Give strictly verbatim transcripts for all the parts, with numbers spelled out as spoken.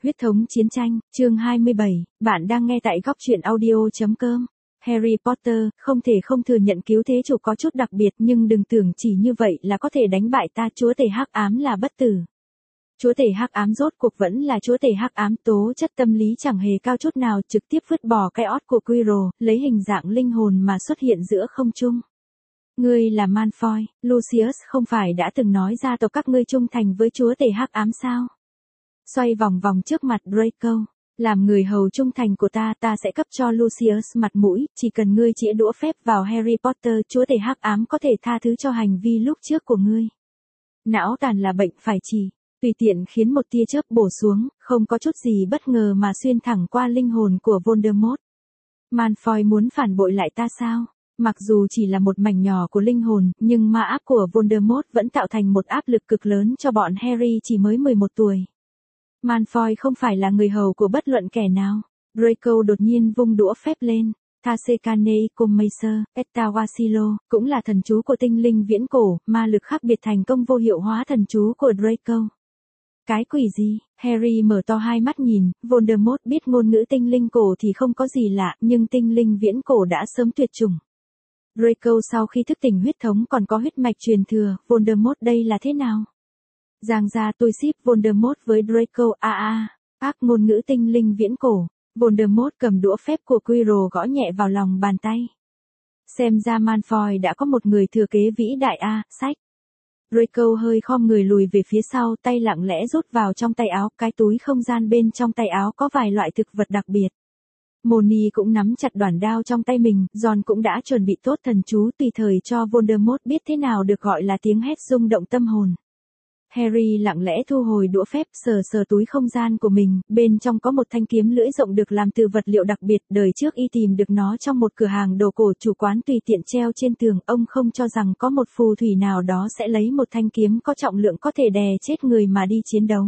Huyết thống chiến tranh, chương hai mươi bảy, bạn đang nghe tại góc truyện audio.com. Harry Potter, không thể không thừa nhận cứu thế chủ có chút đặc biệt, nhưng đừng tưởng chỉ như vậy là có thể đánh bại ta. Chúa tể hắc ám là bất tử. Chúa tể hắc ám rốt cuộc vẫn là chúa tể hắc ám, tố chất tâm lý chẳng hề cao chút nào, trực tiếp vứt bỏ cái ót của Quirrell, lấy hình dạng linh hồn mà xuất hiện giữa không trung. Ngươi là Malfoy, Lucius không phải đã từng nói ra tộc các ngươi trung thành với chúa tể hắc ám sao? Xoay vòng vòng trước mặt Draco, làm người hầu trung thành của ta, ta sẽ cấp cho Lucius mặt mũi, chỉ cần ngươi chĩa đũa phép vào Harry Potter, chúa tể hắc ám có thể tha thứ cho hành vi lúc trước của ngươi. Não tàn là bệnh phải trị, tùy tiện khiến một tia chớp bổ xuống, không có chút gì bất ngờ mà xuyên thẳng qua linh hồn của Voldemort. Malfoy muốn phản bội lại ta sao? Mặc dù chỉ là một mảnh nhỏ của linh hồn, nhưng ma áp của Voldemort vẫn tạo thành một áp lực cực lớn cho bọn Harry chỉ mới mười một tuổi. Malfoy không phải là người hầu của bất luận kẻ nào. Draco đột nhiên vung đũa phép lên. Thassekane Icomacer, Ettawasilo, cũng là thần chú của tinh linh viễn cổ, ma lực khác biệt thành công vô hiệu hóa thần chú của Draco. Cái quỷ gì? Harry mở to hai mắt nhìn, Voldemort biết ngôn ngữ tinh linh cổ thì không có gì lạ, nhưng tinh linh viễn cổ đã sớm tuyệt chủng. Draco sau khi thức tỉnh huyết thống còn có huyết mạch truyền thừa, Voldemort đây là thế nào? Giang ra tôi ship Voldemort với Draco a a, ác ngôn ngữ tinh linh viễn cổ. Voldemort cầm đũa phép của Quirrell gõ nhẹ vào lòng bàn tay. Xem ra Malfoy đã có một người thừa kế vĩ đại a, sách. Draco hơi khom người lùi về phía sau, tay lặng lẽ rút vào trong tay áo, cái túi không gian bên trong tay áo có vài loại thực vật đặc biệt. Moni cũng nắm chặt đoản đao trong tay mình, Ron cũng đã chuẩn bị tốt thần chú tùy thời cho Voldemort biết thế nào được gọi là tiếng hét rung động tâm hồn. Harry lặng lẽ thu hồi đũa phép, sờ sờ túi không gian của mình, bên trong có một thanh kiếm lưỡi rộng được làm từ vật liệu đặc biệt, đời trước y tìm được nó trong một cửa hàng đồ cổ, chủ quán tùy tiện treo trên tường, ông không cho rằng có một phù thủy nào đó sẽ lấy một thanh kiếm có trọng lượng có thể đè chết người mà đi chiến đấu.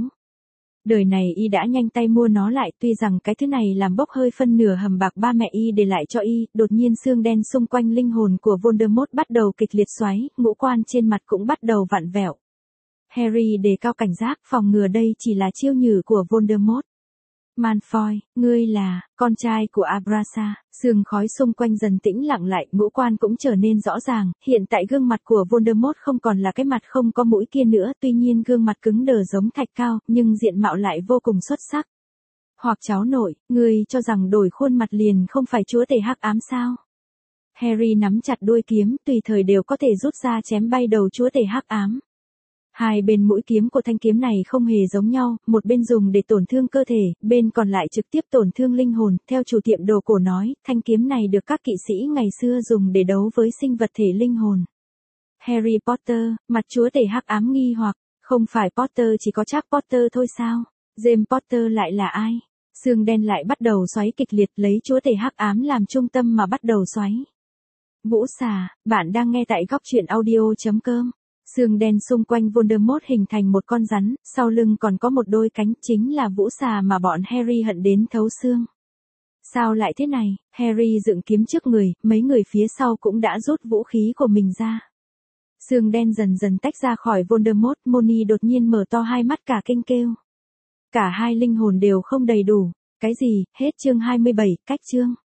Đời này y đã nhanh tay mua nó lại, tuy rằng cái thứ này làm bốc hơi phân nửa hầm bạc ba mẹ y để lại cho y. Đột nhiên xương đen xung quanh linh hồn của Voldemort bắt đầu kịch liệt xoáy, ngũ quan trên mặt cũng bắt đầu vặn vẹo. Harry đề cao cảnh giác, phòng ngừa đây chỉ là chiêu nhử của Voldemort. Malfoy, ngươi là con trai của Abrasa. Sương khói xung quanh dần tĩnh lặng lại, ngũ quan cũng trở nên rõ ràng, hiện tại gương mặt của Voldemort không còn là cái mặt không có mũi kia nữa, tuy nhiên gương mặt cứng đờ giống thạch cao, nhưng diện mạo lại vô cùng xuất sắc. Hoặc cháu nội, ngươi cho rằng đổi khuôn mặt liền không phải chúa tể hắc ám sao? Harry nắm chặt đuôi kiếm, tùy thời đều có thể rút ra chém bay đầu chúa tể hắc ám. Hai bên mũi kiếm của thanh kiếm này không hề giống nhau, một bên dùng để tổn thương cơ thể, bên còn lại trực tiếp tổn thương linh hồn. Theo chủ tiệm đồ cổ nói, thanh kiếm này được các kỵ sĩ ngày xưa dùng để đấu với sinh vật thể linh hồn. Harry Potter, mặt chúa tể hắc ám nghi hoặc, không phải Potter chỉ có Charles Potter thôi sao? James Potter lại là ai? Sương đen lại bắt đầu xoáy kịch liệt, lấy chúa tể hắc ám làm trung tâm mà bắt đầu xoáy. Vũ xà, bạn đang nghe tại góc truyện audio.com. Sương đen xung quanh Voldemort hình thành một con rắn, sau lưng còn có một đôi cánh, chính là vũ xà mà bọn Harry hận đến thấu xương. Sao lại thế này? Harry dựng kiếm trước người, mấy người phía sau cũng đã rút vũ khí của mình ra. Sương đen dần dần tách ra khỏi Voldemort, Moni đột nhiên mở to hai mắt cả kinh kêu. Cả hai linh hồn đều không đầy đủ. Cái gì? Hết chương hai mươi bảy, cách chương.